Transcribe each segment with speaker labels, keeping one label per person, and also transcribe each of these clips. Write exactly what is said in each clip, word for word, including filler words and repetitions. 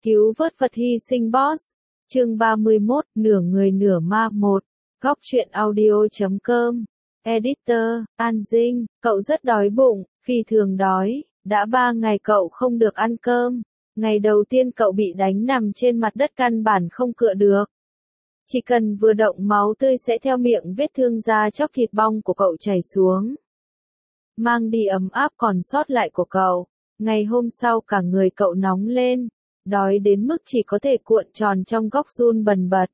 Speaker 1: Cứu vớt vật hy sinh boss. Chương ba mươi mốt, nửa người nửa ma một. Góc truyện audio chấm com. Editor, An Dinh, cậu rất đói bụng, phi thường đói, đã ba ngày cậu không được ăn cơm. Ngày đầu tiên cậu bị đánh nằm trên mặt đất căn bản không cựa được. Chỉ cần vừa động máu tươi sẽ theo miệng vết thương ra chóc thịt bong của cậu chảy xuống. Mang đi ấm áp còn sót lại của cậu. Ngày hôm sau cả người cậu nóng lên, đói đến mức chỉ có thể cuộn tròn trong góc run bần bật.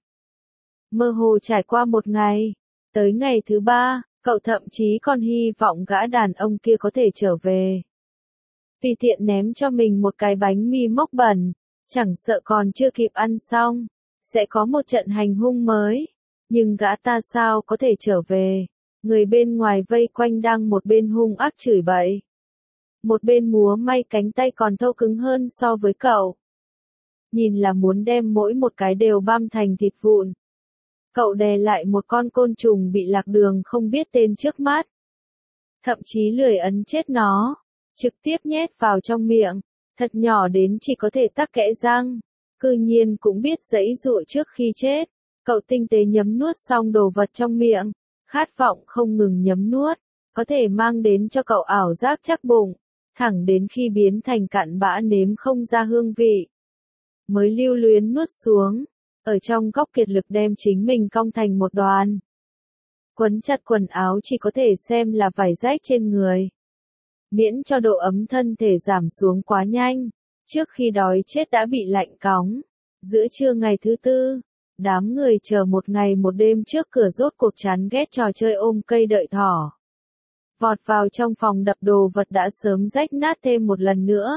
Speaker 1: Mơ hồ trải qua một ngày, tới ngày thứ ba, cậu thậm chí còn hy vọng gã đàn ông kia có thể trở về. Vì tiện ném cho mình một cái bánh mì mốc bẩn, chẳng sợ còn chưa kịp ăn xong, sẽ có một trận hành hung mới. Nhưng gã ta sao có thể trở về, người bên ngoài vây quanh đang một bên hung ác chửi bậy. Một bên múa may cánh tay còn thô cứng hơn so với cậu. Nhìn là muốn đem mỗi một cái đều băm thành thịt vụn. Cậu đè lại một con côn trùng bị lạc đường không biết tên trước mắt. Thậm chí lười ấn chết nó, trực tiếp nhét vào trong miệng, thật nhỏ đến chỉ có thể tắc kẽ răng. Cư nhiên cũng biết giãy giụa trước khi chết. Cậu tinh tế nhấm nuốt xong đồ vật trong miệng, khát vọng không ngừng nhấm nuốt, có thể mang đến cho cậu ảo giác chắc bụng, thẳng đến khi biến thành cặn bã nếm không ra hương vị. Mới lưu luyến nuốt xuống, ở trong góc kiệt lực đem chính mình cong thành một đoàn. Quấn chặt quần áo chỉ có thể xem là vải rách trên người. Miễn cho độ ấm thân thể giảm xuống quá nhanh, trước khi đói chết đã bị lạnh cóng. Giữa trưa ngày thứ tư, đám người chờ một ngày một đêm trước cửa rốt cuộc chán ghét trò chơi ôm cây đợi thỏ. Vọt vào trong phòng đập đồ vật đã sớm rách nát thêm một lần nữa.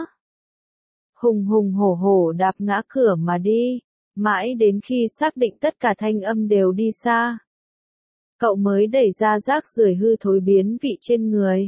Speaker 1: Hùng hùng hổ hổ đạp ngã cửa mà đi, mãi đến khi xác định tất cả thanh âm đều đi xa. Cậu mới đẩy ra rác rưởi hư thối biến vị trên người.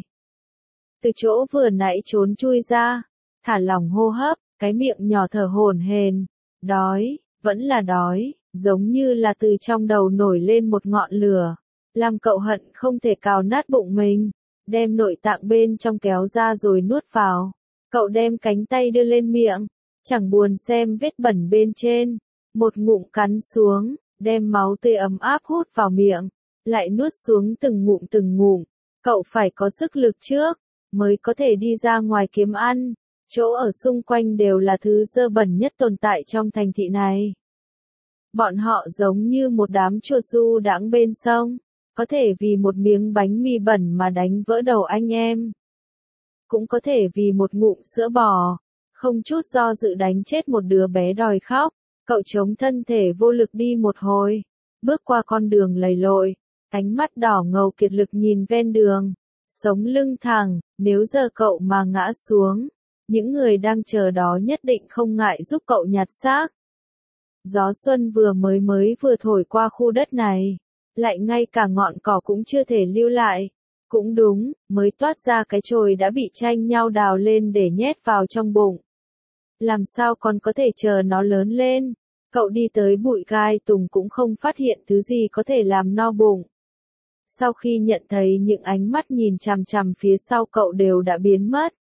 Speaker 1: Từ chỗ vừa nãy trốn chui ra, thả lỏng hô hấp, cái miệng nhỏ thở hổn hển, đói, vẫn là đói, giống như là từ trong đầu nổi lên một ngọn lửa, làm cậu hận không thể cào nát bụng mình, đem nội tạng bên trong kéo ra rồi nuốt vào. Cậu đem cánh tay đưa lên miệng, chẳng buồn xem vết bẩn bên trên, một ngụm cắn xuống, đem máu tươi ấm áp hút vào miệng, lại nuốt xuống từng ngụm từng ngụm. Cậu phải có sức lực trước, mới có thể đi ra ngoài kiếm ăn. Chỗ ở xung quanh đều là thứ dơ bẩn nhất tồn tại trong thành thị này. Bọn họ giống như một đám chuột du đãng bên sông, có thể vì một miếng bánh mì bẩn mà đánh vỡ đầu anh em. Cũng có thể vì một ngụm sữa bò, không chút do dự đánh chết một đứa bé đòi khóc. Cậu chống thân thể vô lực đi một hồi, bước qua con đường lầy lội, ánh mắt đỏ ngầu kiệt lực nhìn ven đường, sống lưng thẳng, nếu giờ cậu mà ngã xuống, những người đang chờ đó nhất định không ngại giúp cậu nhặt xác. Gió xuân vừa mới mới vừa thổi qua khu đất này, lại ngay cả ngọn cỏ cũng chưa thể lưu lại. Cũng đúng, mới toát ra cái chồi đã bị tranh nhau đào lên để nhét vào trong bụng. Làm sao còn có thể chờ nó lớn lên? Cậu đi tới bụi gai tùng cũng không phát hiện thứ gì có thể làm no bụng. Sau khi nhận thấy những ánh mắt nhìn chằm chằm phía sau cậu đều đã biến mất.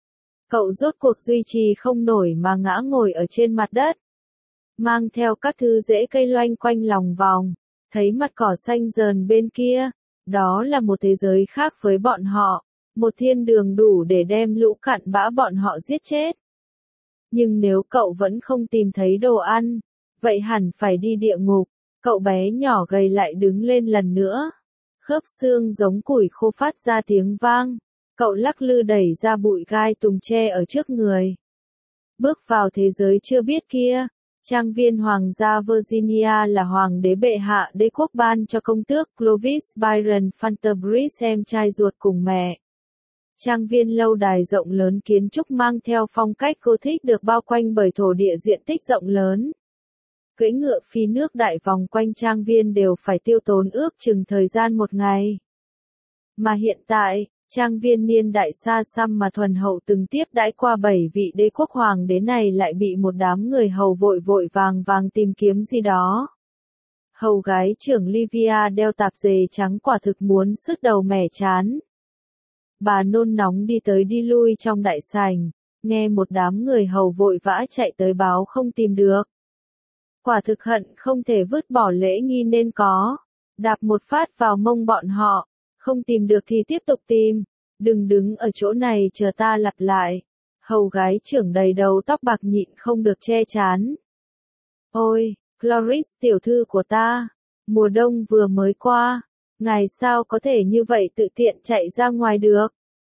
Speaker 1: Cậu rốt cuộc duy trì không nổi mà ngã ngồi ở trên mặt đất. Mang theo các thứ rễ cây loanh quanh lòng vòng, thấy mặt cỏ xanh dờn bên kia. Đó là một thế giới khác với bọn họ, một thiên đường đủ để đem lũ cặn bã bọn họ giết chết. Nhưng nếu cậu vẫn không tìm thấy đồ ăn, vậy hẳn phải đi địa ngục. Cậu bé nhỏ gầy lại đứng lên lần nữa. Khớp xương giống củi khô phát ra tiếng vang. Cậu lắc lư đẩy ra bụi gai tùng tre ở trước người. Bước vào thế giới chưa biết kia. Trang viên Hoàng gia Virginia là hoàng đế bệ hạ đế quốc ban cho công tước Clovis Byron Fanterbridge em trai ruột cùng mẹ. Trang viên lâu đài rộng lớn kiến trúc mang theo phong cách Gothic được bao quanh bởi thổ địa diện tích rộng lớn. Cưỡi ngựa phi nước đại vòng quanh trang viên đều phải tiêu tốn ước chừng thời gian một ngày. Mà hiện tại, trang viên niên đại xa xăm mà thuần hậu từng tiếp đãi qua bảy vị đế quốc hoàng đế này lại bị một đám người hầu vội vội vàng vàng tìm kiếm gì đó. Hầu gái trưởng Livia đeo tạp dề trắng quả thực muốn sứt đầu mẻ chán. Bà nôn nóng đi tới đi lui trong đại sảnh, nghe một đám người hầu vội vã chạy tới báo không tìm được. Quả thực hận không thể vứt bỏ lễ nghi nên có, đạp một phát vào mông bọn họ, không tìm được thì tiếp tục tìm, đừng đứng ở chỗ này chờ ta lặp lại. Hầu gái trưởng đầy đầu tóc bạc nhịn không được che chán. Ôi, Cloris tiểu thư của ta, mùa đông vừa mới qua, ngài sao có thể như vậy tự tiện chạy ra ngoài được?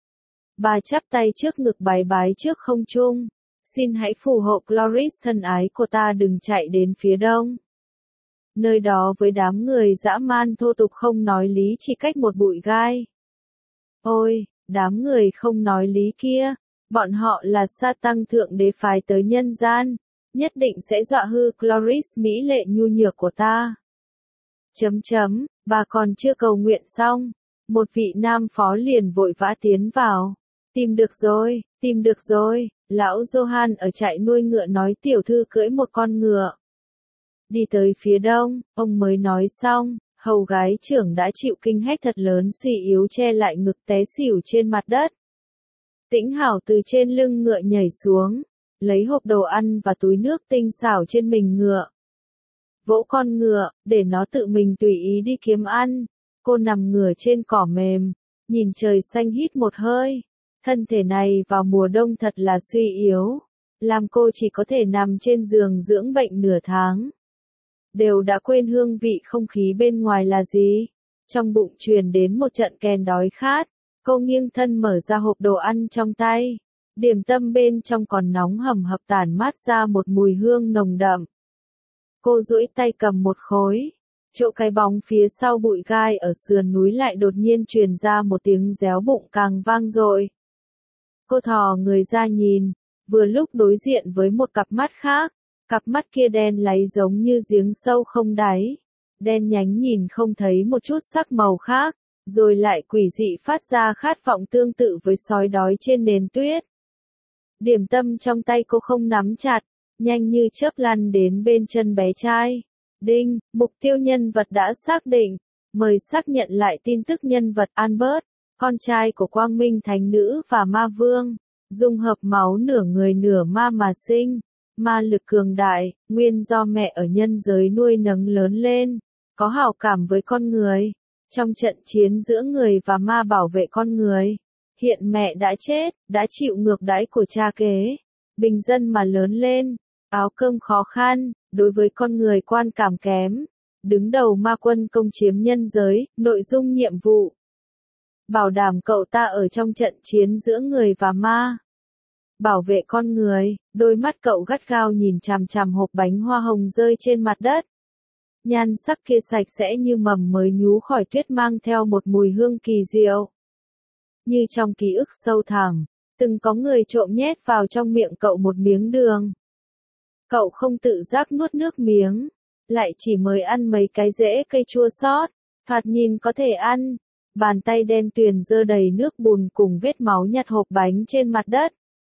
Speaker 1: Bà chắp tay trước ngực bái bái trước không trung. Xin hãy phù hộ Cloris thân ái của ta đừng chạy đến phía đông. Nơi đó với đám người dã man thô tục không nói lý chỉ cách một bụi gai. Ôi, đám người không nói lý kia, bọn họ là sa tăng thượng đế phái tới nhân gian, nhất định sẽ dọa hư Cloris mỹ lệ nhu nhược của ta. Chấm chấm, bà còn chưa cầu nguyện xong, một vị nam phó liền vội vã tiến vào. Tìm được rồi, tìm được rồi, lão Johan ở trại nuôi ngựa nói tiểu thư cưỡi một con ngựa. Đi tới phía đông, ông mới nói xong, hầu gái trưởng đã chịu kinh hách thật lớn suy yếu che lại ngực té xỉu trên mặt đất. Tĩnh Hảo từ trên lưng ngựa nhảy xuống, lấy hộp đồ ăn và túi nước tinh xảo trên mình ngựa. Vỗ con ngựa, để nó tự mình tùy ý đi kiếm ăn. Cô nằm ngửa trên cỏ mềm, nhìn trời xanh hít một hơi. Thân thể này vào mùa đông thật là suy yếu, làm cô chỉ có thể nằm trên giường dưỡng bệnh nửa tháng. Đều đã quên hương vị không khí bên ngoài là gì. Trong bụng truyền đến một trận kèn đói khát, cô nghiêng thân mở ra hộp đồ ăn trong tay. Điểm tâm bên trong còn nóng hầm hập tản mát ra một mùi hương nồng đậm. Cô duỗi tay cầm một khối, chỗ cái bóng phía sau bụi gai ở sườn núi lại đột nhiên truyền ra một tiếng réo bụng càng vang dội. Cô thò người ra nhìn, vừa lúc đối diện với một cặp mắt khác, cặp mắt kia đen láy giống như giếng sâu không đáy, đen nhánh nhìn không thấy một chút sắc màu khác, rồi lại quỷ dị phát ra khát vọng tương tự với sói đói trên nền tuyết. Điểm tâm trong tay cô không nắm chặt, nhanh như chớp lăn đến bên chân bé trai. Đinh, mục tiêu nhân vật đã xác định, mời xác nhận lại tin tức nhân vật Albert, con trai của Quang Minh Thánh Nữ và Ma Vương, dung hợp máu nửa người nửa ma mà sinh, ma lực cường đại, nguyên do mẹ ở nhân giới nuôi nấng lớn lên, có hảo cảm với con người, trong trận chiến giữa người và ma bảo vệ con người. Hiện mẹ đã chết, đã chịu ngược đãi của cha kế, bình dân mà lớn lên, áo cơm khó khăn, đối với con người quan cảm kém, đứng đầu ma quân công chiếm nhân giới, nội dung nhiệm vụ. Bảo đảm cậu ta ở trong trận chiến giữa người và ma. Bảo vệ con người, đôi mắt cậu gắt gao nhìn chằm chằm hộp bánh hoa hồng rơi trên mặt đất. Nhan sắc kia sạch sẽ như mầm mới nhú khỏi tuyết mang theo một mùi hương kỳ diệu. Như trong ký ức sâu thẳm, từng có người trộm nhét vào trong miệng cậu một miếng đường. Cậu không tự giác nuốt nước miếng, lại chỉ mới ăn mấy cái rễ cây chua xót, thoạt nhìn có thể ăn. Bàn tay đen tuyền dơ đầy nước bùn cùng vết máu nhặt hộp bánh trên mặt đất.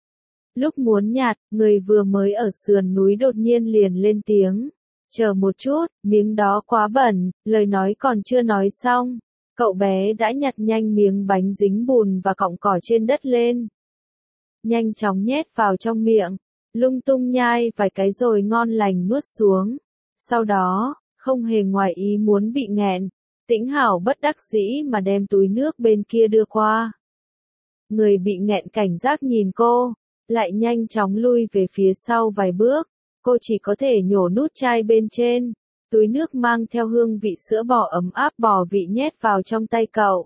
Speaker 1: Lúc muốn nhặt, người vừa mới ở sườn núi đột nhiên liền lên tiếng. Chờ một chút, miếng đó quá bẩn, lời nói còn chưa nói xong. Cậu bé đã nhặt nhanh miếng bánh dính bùn và cọng cỏ trên đất lên. Nhanh chóng nhét vào trong miệng, lung tung nhai vài cái rồi ngon lành nuốt xuống. Sau đó, không hề ngoài ý muốn bị nghẹn, Tĩnh Hảo bất đắc dĩ mà đem túi nước bên kia đưa qua. Người bị nghẹn cảnh giác nhìn cô, lại nhanh chóng lui về phía sau vài bước. Cô chỉ có thể nhổ nút chai bên trên. Túi nước mang theo hương vị sữa bò ấm áp bò vị nhét vào trong tay cậu.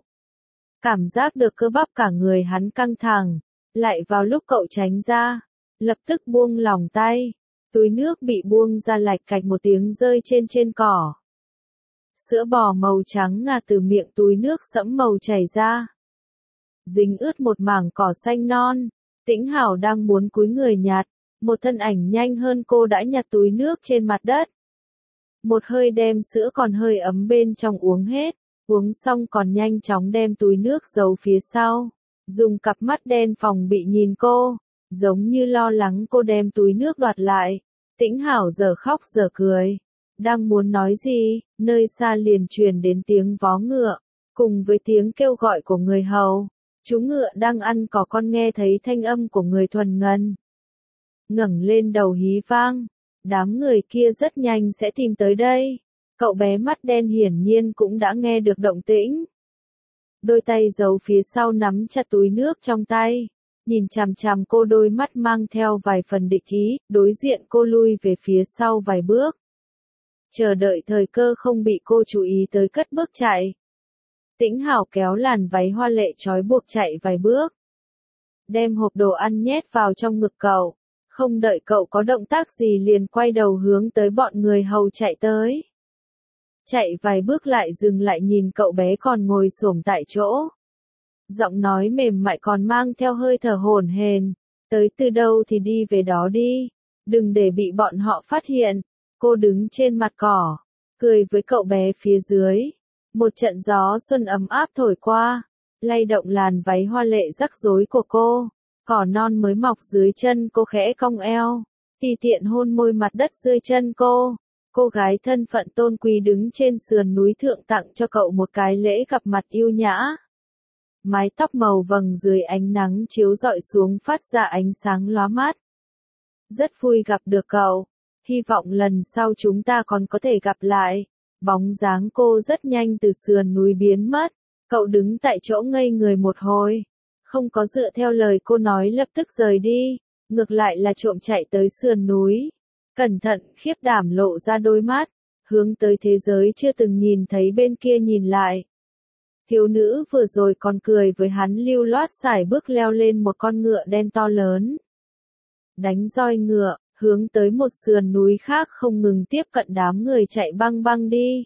Speaker 1: Cảm giác được cơ bắp cả người hắn căng thẳng, lại vào lúc cậu tránh ra, lập tức buông lỏng tay. Túi nước bị buông ra lạch cạch một tiếng rơi trên trên cỏ. Sữa bò màu trắng ngà từ miệng túi nước sẫm màu chảy ra. Dính ướt một mảng cỏ xanh non. Tĩnh Hảo đang muốn cúi người nhặt, một thân ảnh nhanh hơn cô đã nhặt túi nước trên mặt đất. Một hơi đem sữa còn hơi ấm bên trong uống hết, uống xong còn nhanh chóng đem túi nước giấu phía sau, dùng cặp mắt đen phòng bị nhìn cô, giống như lo lắng cô đem túi nước đoạt lại. Tĩnh Hảo giờ khóc giờ cười, đang muốn nói gì, nơi xa liền truyền đến tiếng vó ngựa, cùng với tiếng kêu gọi của người hầu. Chú ngựa đang ăn cỏ con nghe thấy thanh âm của người thuần ngân. Ngẩng lên đầu hí vang. Đám người kia rất nhanh sẽ tìm tới đây. Cậu bé mắt đen hiển nhiên cũng đã nghe được động tĩnh. Đôi tay giấu phía sau nắm chặt túi nước trong tay. Nhìn chằm chằm cô, đôi mắt mang theo vài phần địch ý, đối diện cô lui về phía sau vài bước. Chờ đợi thời cơ không bị cô chú ý tới cất bước chạy. Tĩnh Hảo kéo làn váy hoa lệ trói buộc chạy vài bước. Đem hộp đồ ăn nhét vào trong ngực cậu. Không đợi cậu có động tác gì liền quay đầu hướng tới bọn người hầu chạy tới. Chạy vài bước lại dừng lại nhìn cậu bé còn ngồi xổm tại chỗ. Giọng nói mềm mại còn mang theo hơi thở hổn hển. Tới từ đâu thì đi về đó đi. Đừng để bị bọn họ phát hiện. Cô đứng trên mặt cỏ. Cười với cậu bé phía dưới. Một trận gió xuân ấm áp thổi qua. Lay động làn váy hoa lệ rắc rối của cô. Cỏ non mới mọc dưới chân cô khẽ cong eo. Tùy tiện hôn môi mặt đất dưới chân cô. Cô gái thân phận tôn quý đứng trên sườn núi thượng tặng cho cậu một cái lễ gặp mặt yêu nhã. Mái tóc màu vàng dưới ánh nắng chiếu rọi xuống phát ra ánh sáng lóa mắt. Rất vui gặp được cậu. Hy vọng lần sau chúng ta còn có thể gặp lại. Bóng dáng cô rất nhanh từ sườn núi biến mất. Cậu đứng tại chỗ ngây người một hồi. Không có dựa theo lời cô nói lập tức rời đi. Ngược lại là trộm chạy tới sườn núi. Cẩn thận, khiếp đảm lộ ra đôi mắt. Hướng tới thế giới chưa từng nhìn thấy bên kia nhìn lại. Thiếu nữ vừa rồi còn cười với hắn lưu loát sải bước leo lên một con ngựa đen to lớn. Đánh roi ngựa, hướng tới một sườn núi khác không ngừng tiếp cận đám người chạy băng băng đi.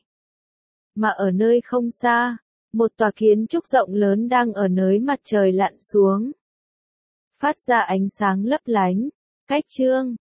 Speaker 1: Mà ở nơi không xa, một tòa kiến trúc rộng lớn đang ở nơi mặt trời lặn xuống. Phát ra ánh sáng lấp lánh. Cách chương